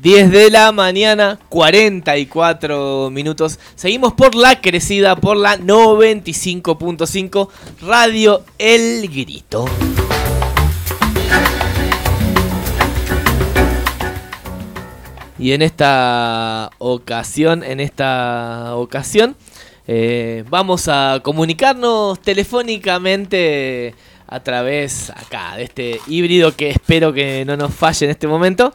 10 de la mañana, 44 minutos. Seguimos por la crecida, por la 95.5, Radio El Grito. Y en esta ocasión, vamos a comunicarnos telefónicamente a través acá de este híbrido que espero que no nos falle en este momento.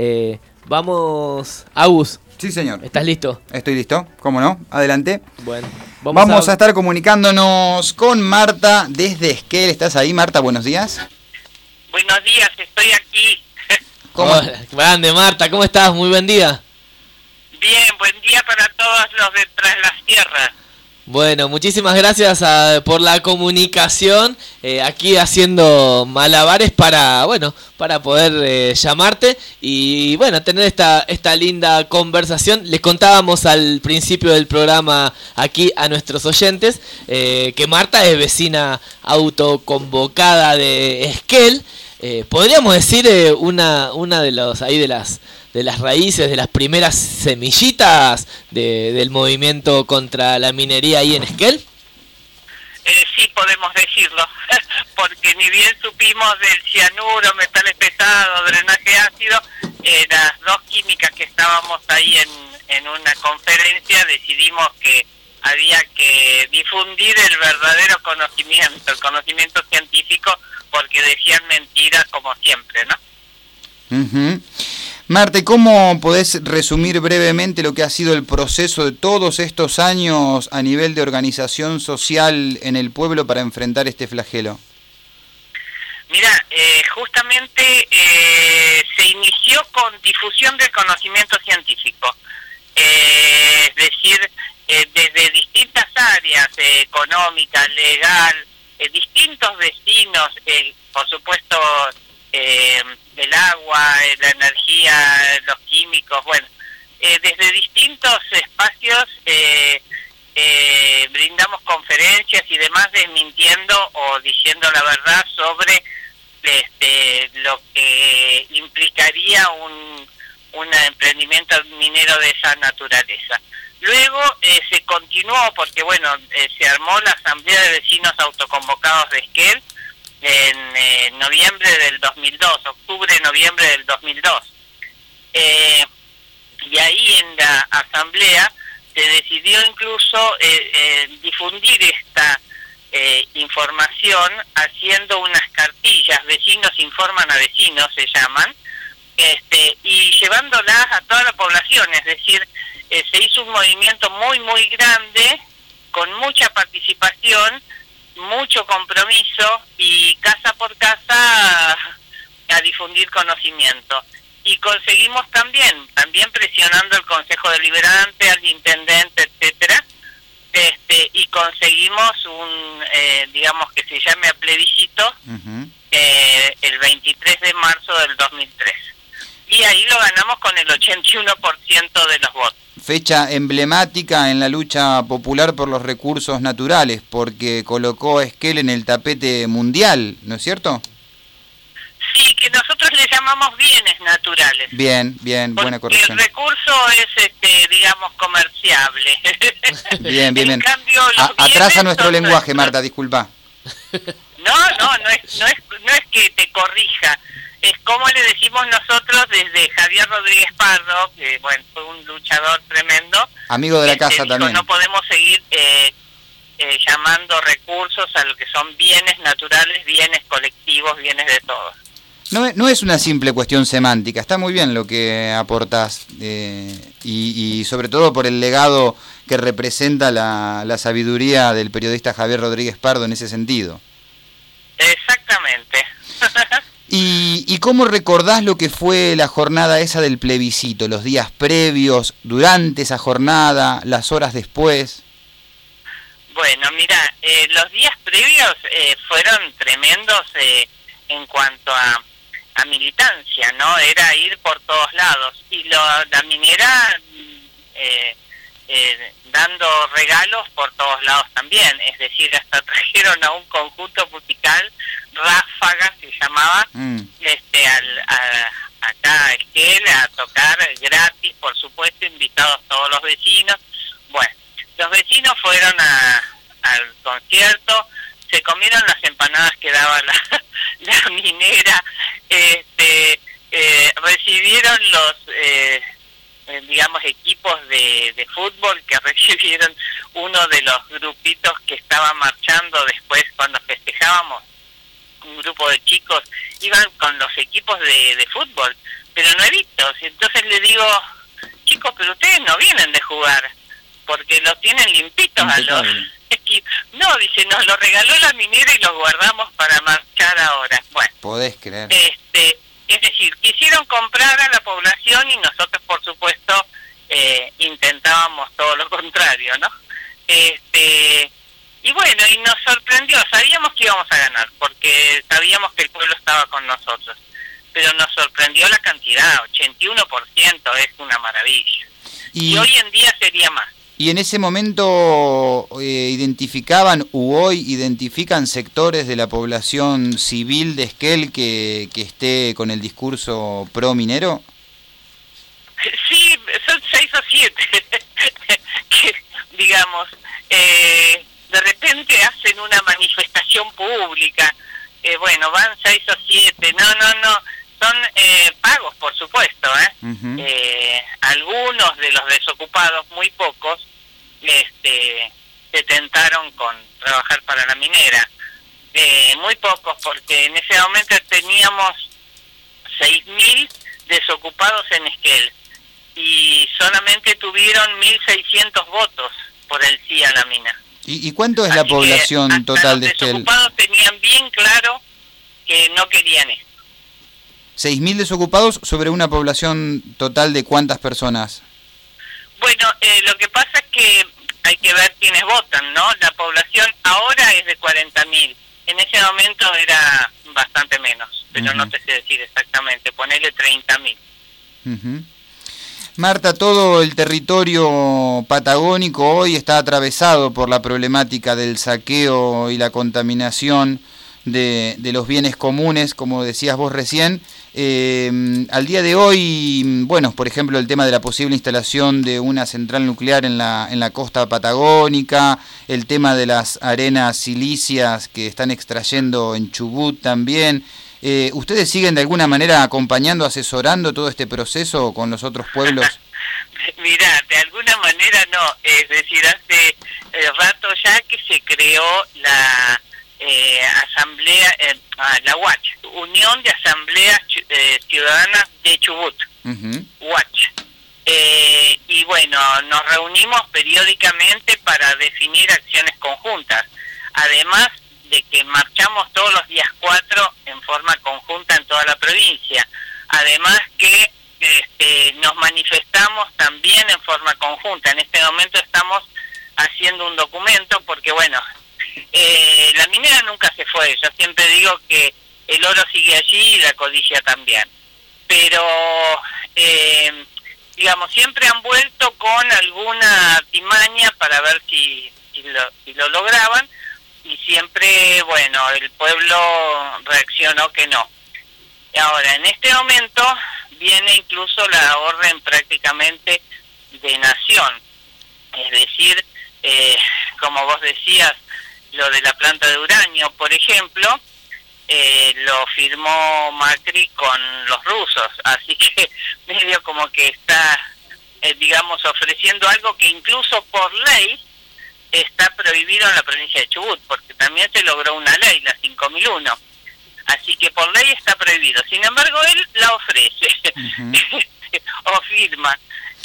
Vamos, Agus. Sí, señor. ¿Estás listo? Estoy listo, ¿cómo no? Adelante. Bueno, vamos a estar comunicándonos con Marta desde Esquel. ¿Estás ahí, Marta? Buenos días. Buenos días, estoy aquí. ¿Cómo? Hola, grande, Marta, ¿cómo estás? Muy buen día. Bien, buen día para todos los de Tras las Tierras. Bueno, muchísimas gracias por la comunicación, aquí haciendo malabares para poder llamarte y tener esta linda conversación. Les contábamos al principio del programa aquí a nuestros oyentes que Marta es vecina autoconvocada de Esquel. Podríamos decir una de las raíces, de las primeras semillitas del movimiento contra la minería ahí en Esquel. Sí, podemos decirlo, porque ni bien supimos del cianuro, metales pesados, drenaje ácido, las dos químicas que estábamos ahí en una conferencia decidimos que había que difundir el verdadero conocimiento, el conocimiento científico, porque decían mentiras como siempre, ¿no? Uh-huh. Marta, ¿cómo podés resumir brevemente lo que ha sido el proceso de todos estos años a nivel de organización social en el pueblo para enfrentar este flagelo? Mira, justamente se inició con difusión del conocimiento científico, es decir, desde distintas áreas, económica, legal, distintos vecinos, por supuesto, el agua, la energía, los químicos, desde distintos espacios brindamos conferencias y demás desmintiendo o diciendo la verdad sobre lo que implicaría un emprendimiento minero de esa naturaleza. Luego se continuó porque se armó la Asamblea de Vecinos Autoconvocados de Esquel en noviembre del 2002, octubre-noviembre del 2002. Y ahí en la asamblea se decidió incluso difundir esta información haciendo unas cartillas, vecinos informan a vecinos se llaman, y llevándolas a toda la población, es decir, se hizo un movimiento muy muy grande, con mucha participación, mucho compromiso y casa por casa a difundir conocimiento. Y conseguimos también presionando al Consejo Deliberante, al Intendente, etcétera, y conseguimos digamos que se llame a plebiscito, uh-huh, el 23 de marzo del 2003. Y ahí lo ganamos con el 81% de los votos. Fecha emblemática en la lucha popular por los recursos naturales, porque colocó a Esquel en el tapete mundial, ¿no es cierto? Sí, que nosotros le llamamos bienes naturales. Bien, buena corrección. El recurso es, digamos, comerciable. Bien. En cambio, atrasa nuestro lenguaje, Marta, disculpa. No es que te corrija. Es como le decimos nosotros desde Javier Rodríguez Pardo, que fue un luchador tremendo. Amigo de la casa también. No podemos seguir llamando recursos a lo que son bienes naturales, bienes colectivos, bienes de todos. No es una simple cuestión semántica, está muy bien lo que aportás, y sobre todo por el legado que representa la sabiduría del periodista Javier Rodríguez Pardo en ese sentido. Exactamente. ¿Y cómo recordás lo que fue la jornada esa del plebiscito? Los días previos, durante esa jornada, las horas después. Bueno, mira, los días previos fueron tremendos en cuanto a militancia, ¿no? Era ir por todos lados. Y la minera dando regalos por todos lados también. Es decir, hasta trajeron a un conjunto musical, Ráfaga se llamaba, acá a Esquel, a tocar gratis, por supuesto, invitados todos los vecinos. Bueno, los vecinos fueron al concierto, se comieron las empanadas que daba la minera, recibieron los digamos equipos de fútbol que recibieron uno de los grupitos que estaba marchando después cuando festejábamos. Un grupo de chicos iban con los equipos de fútbol, pero nuevitos. Entonces le digo, chicos, pero ustedes no vienen de jugar, porque los tienen limpitos a los equipos. No, dice, nos lo regaló la minera y los guardamos para marchar ahora. Bueno, podés creer. Es decir, quisieron comprar a la población y nosotros, por supuesto, intentábamos todo lo contrario, ¿no? Y bueno, y nos sorprendió, sabíamos que íbamos a ganar, porque sabíamos que el pueblo estaba con nosotros, pero nos sorprendió la cantidad, 81%, es una maravilla. Y hoy en día sería más. ¿Y en ese momento identificaban u hoy identifican sectores de la población civil de Esquel que esté con el discurso pro minero? Sí, son 6 o 7, que digamos, de repente hacen una manifestación pública, bueno, van 6 o 7, no, son pagos, por supuesto, Uh-huh. Algunos de los desocupados, muy pocos, se tentaron con trabajar para la minera, muy pocos, porque en ese momento teníamos 6.000 desocupados en Esquel, y solamente tuvieron 1.600 votos por el sí a la mina. ¿Y cuánto es la población total de Esquel? Los desocupados tenían bien claro que no querían esto. 6.000 desocupados sobre una población total de ¿cuántas personas? Bueno, lo que pasa es que hay que ver quiénes votan, ¿no? La población ahora es de 40.000. En ese momento era bastante menos, pero Uh-huh. no te sé decir exactamente. Ponele 30.000. Uh-huh. Marta, todo el territorio patagónico hoy está atravesado por la problemática del saqueo y la contaminación de los bienes comunes, como decías vos recién. Al día de hoy, bueno, por ejemplo, el tema de la posible instalación de una central nuclear en la costa patagónica, el tema de las arenas silicias que están extrayendo en Chubut también. ¿Ustedes siguen de alguna manera acompañando, asesorando todo este proceso con los otros pueblos? Mirá, de alguna manera no, es decir, hace rato ya que se creó la asamblea, la UACH, Unión de Asambleas Ciudadanas de Chubut, Uh-huh. UACH. Y bueno, nos reunimos periódicamente para definir acciones conjuntas, además de que marchamos todos los días 4 en forma conjunta en toda la provincia, además que nos manifestamos también en forma conjunta. En este momento estamos haciendo un documento porque, bueno, la minera nunca se fue. Yo siempre digo que el oro sigue allí y la codicia también. Pero, digamos, siempre han vuelto con alguna artimaña para ver si lo lograban, y siempre, bueno, el pueblo reaccionó que no. Y ahora, en este momento, viene incluso la orden prácticamente de nación. Es decir, como vos decías, lo de la planta de uranio, por ejemplo, lo firmó Macri con los rusos, así que medio como que está, digamos, ofreciendo algo que incluso por ley está prohibido en la provincia de Chubut, porque también se logró una ley, la 5001, así que por ley está prohibido. Sin embargo, él la ofrece, uh-huh. O firma.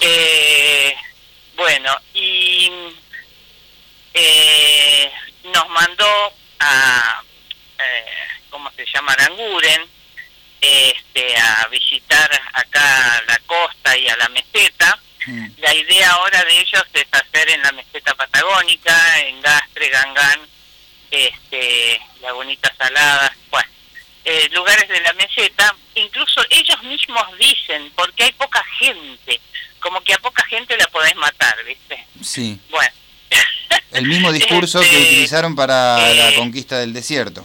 Bueno, y nos mandó a, ¿cómo se llama?, Aranguren, a visitar acá la costa y a la meseta. La idea ahora de ellos es hacer en la meseta patagónica, en Gastre, Gangán, Lagunitas Saladas, bueno, lugares de la meseta. Incluso ellos mismos dicen, porque hay poca gente, como que a poca gente la podés matar, ¿viste? Sí. Bueno. El mismo discurso que utilizaron para la conquista del desierto.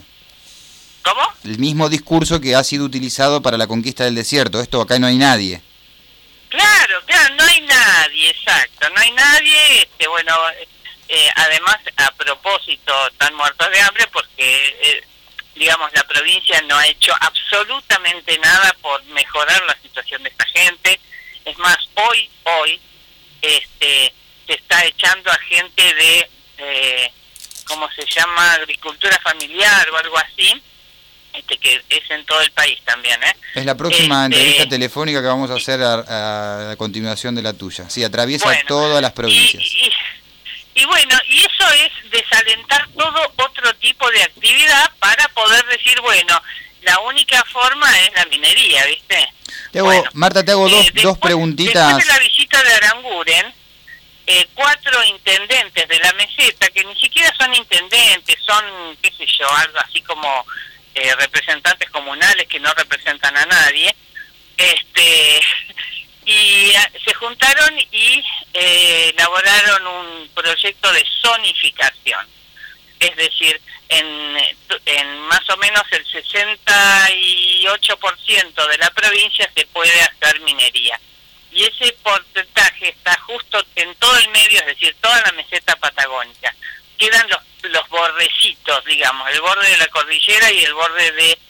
¿Cómo? El mismo discurso que ha sido utilizado para la conquista del desierto. Esto acá no hay nadie. nadie, exacto, no hay nadie, bueno, además, a propósito, están muertos de hambre porque, digamos, la provincia no ha hecho absolutamente nada por mejorar la situación de esta gente. Es más, hoy, se está echando a gente de, ¿cómo se llama?, agricultura familiar o algo así, que es en todo el país también, ¿eh? Es la próxima entrevista telefónica que vamos a hacer a continuación de la tuya. Sí, atraviesa todas las provincias. Y bueno, y eso es desalentar todo otro tipo de actividad para poder decir, bueno, la única forma es la minería, ¿viste? Marta, te hago dos preguntitas. Después de la visita de Aranguren, 4 intendentes de la meseta, que ni siquiera son intendentes, son, qué sé yo, algo así como representantes comunales que no representan a nadie, y se juntaron y elaboraron un proyecto de zonificación. Es decir, en más o menos el 68% de la provincia se puede hacer minería. Y ese porcentaje está justo en todo el medio, es decir, toda la meseta patagónica. Quedan los bordecitos, digamos, el borde de la cordillera y el borde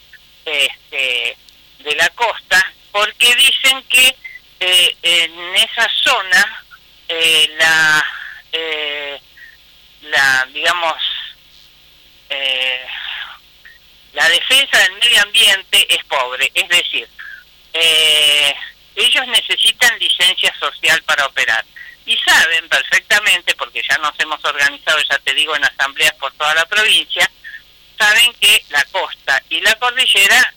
de la costa, porque dicen que en esa zona digamos, la defensa del medio ambiente es pobre, es decir, ellos necesitan licencia social para operar y saben perfectamente, porque ya nos hemos organizado, ya te digo, en asambleas por toda la provincia, saben que la costa y la cordillera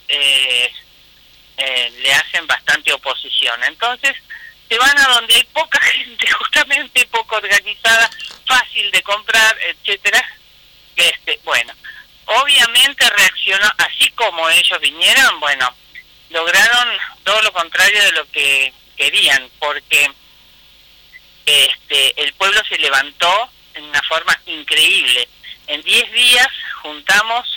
le hacen bastante oposición. Entonces se van a donde hay poca gente, justamente poco organizada, fácil de comprar, etcétera. Bueno, obviamente reaccionó, así como ellos vinieron, bueno, lograron todo lo contrario de lo que querían, porque el pueblo se levantó en una forma increíble. En 10 días juntamos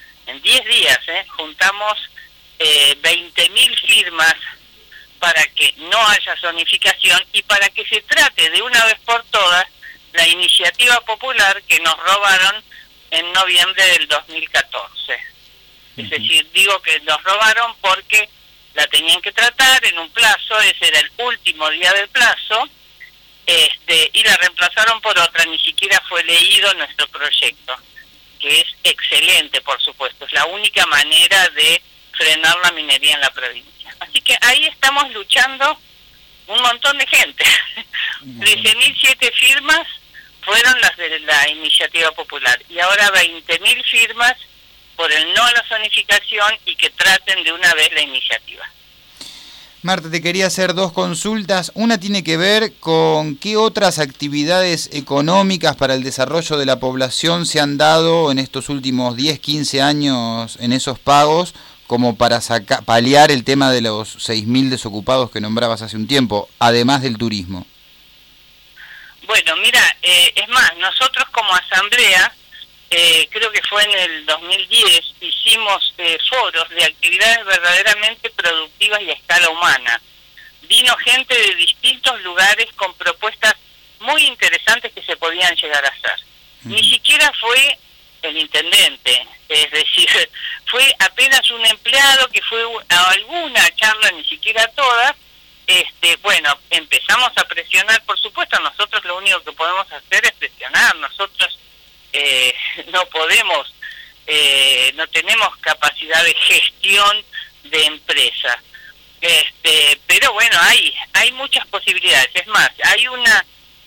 20.000 firmas para que no haya zonificación y para que se trate de una vez por todas la iniciativa popular que nos robaron en noviembre del 2014. Es decir, digo que nos robaron porque la tenían que tratar en un plazo, ese era el último día del plazo, y la reemplazaron por otra, ni siquiera fue leído nuestro proyecto, que es excelente, por supuesto, es la única manera de frenar la minería en la provincia. Así que ahí estamos luchando un montón de gente. 13.007 firmas fueron las de la iniciativa popular y ahora 20.000 firmas por el no a la zonificación y que traten de una vez la iniciativa. Marta, te quería hacer 2 consultas. Una tiene que ver con qué otras actividades económicas para el desarrollo de la población se han dado en estos últimos 10, 15 años en esos pagos, como para paliar el tema de los 6.000 desocupados que nombrabas hace un tiempo, además del turismo. Bueno, mira, es más, nosotros como asamblea, creo que fue en el 2010, hicimos foros de actividades verdaderamente productivas y a escala humana. Vino gente de distintos lugares con propuestas muy interesantes que se podían llegar a hacer. Ni siquiera fue el intendente, es decir, fue apenas un empleado que fue a alguna charla, ni siquiera todas. Bueno, empezamos a presionar, por supuesto, nosotros lo único que podemos hacer es presionar, nosotros no podemos, no tenemos capacidad de gestión de empresa, pero bueno, hay muchas posibilidades. Es más, hay una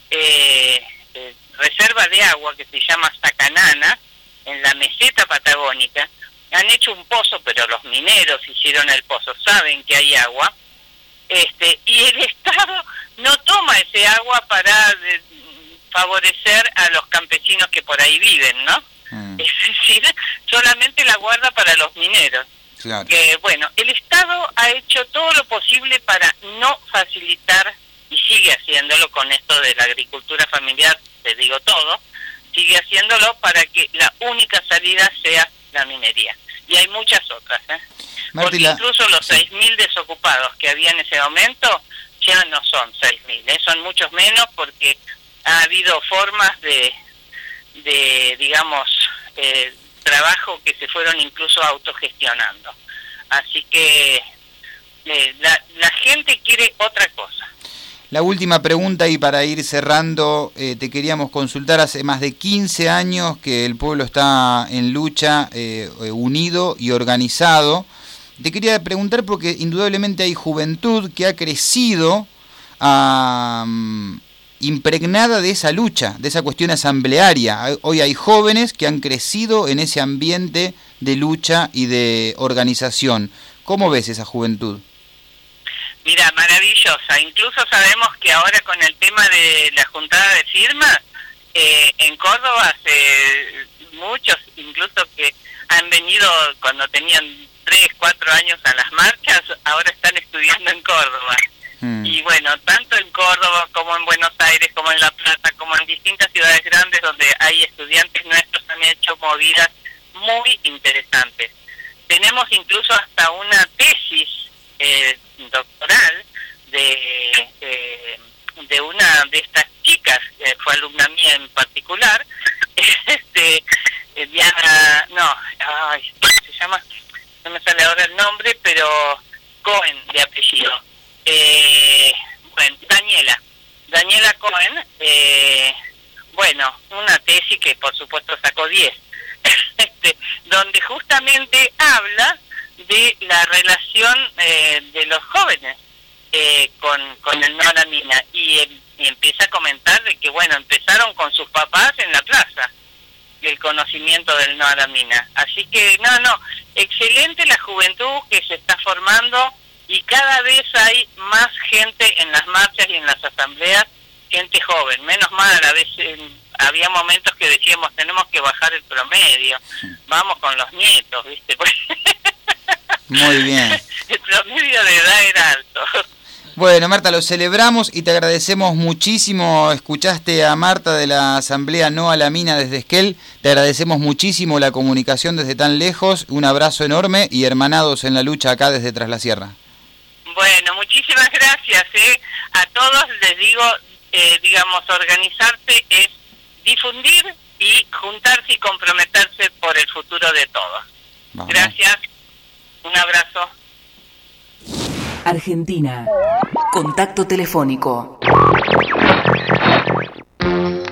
reserva de agua que se llama Sacanana, en la meseta patagónica. Han hecho un pozo, pero los mineros hicieron el pozo, saben que hay agua, y el Estado no toma ese agua para favorecer a los campesinos que por ahí viven, ¿no? Es decir, solamente la guarda para los mineros. Claro. Bueno, el Estado ha hecho todo lo posible para no facilitar, y sigue haciéndolo con esto de la agricultura familiar, te digo todo, sigue haciéndolo para que la única salida sea la minería. Y hay muchas otras, porque incluso los 6.000 desocupados que había en ese momento ya no son 6.000, son muchos menos porque ha habido formas de digamos, trabajo que se fueron incluso autogestionando. Así que la gente quiere otra cosa. La última pregunta, y para ir cerrando, te queríamos consultar. Hace más de 15 años que el pueblo está en lucha, unido y organizado. Te quería preguntar porque indudablemente hay juventud que ha crecido impregnada de esa lucha, de esa cuestión asamblearia. Hoy hay jóvenes que han crecido en ese ambiente de lucha y de organización. ¿Cómo ves esa juventud? Mira, maravillosa. Incluso sabemos que ahora con el tema de la juntada de firmas, en Córdoba muchos incluso que han venido cuando tenían 3, 4 años a las marchas, ahora están estudiando en Córdoba. Y bueno, tanto en Córdoba como en Buenos Aires, como en La Plata, como en distintas ciudades grandes donde hay estudiantes nuestros, han hecho movidas muy interesantes. Tenemos incluso hasta una tesis doctoral de una de estas chicas, fue alumna mía en particular, Diana, se llama, no me sale ahora el nombre, pero Cohen de apellido. Bueno, Daniela Cohen, una tesis que por supuesto sacó 10, donde justamente habla de la relación de los jóvenes con el no a la mina, y empieza a comentar de que empezaron con sus papás en la plaza el conocimiento del no a la mina. Así que excelente la juventud que se está formando, y cada vez hay más gente en las marchas y en las asambleas, gente joven. Menos mal, a veces había momentos que decíamos, tenemos que bajar el promedio, vamos con los nietos, ¿viste? Muy bien. El promedio de edad era alto. Bueno, Marta, lo celebramos y te agradecemos muchísimo. Escuchaste a Marta de la Asamblea No a la Mina desde Esquel. Te agradecemos muchísimo la comunicación desde tan lejos. Un abrazo enorme y hermanados en la lucha acá desde Tras la Sierra. Bueno, muchísimas gracias. A todos les digo, organizarse es difundir y juntarse y comprometerse por el futuro de todos. Vamos. Gracias. Un abrazo. Argentina. Contacto telefónico.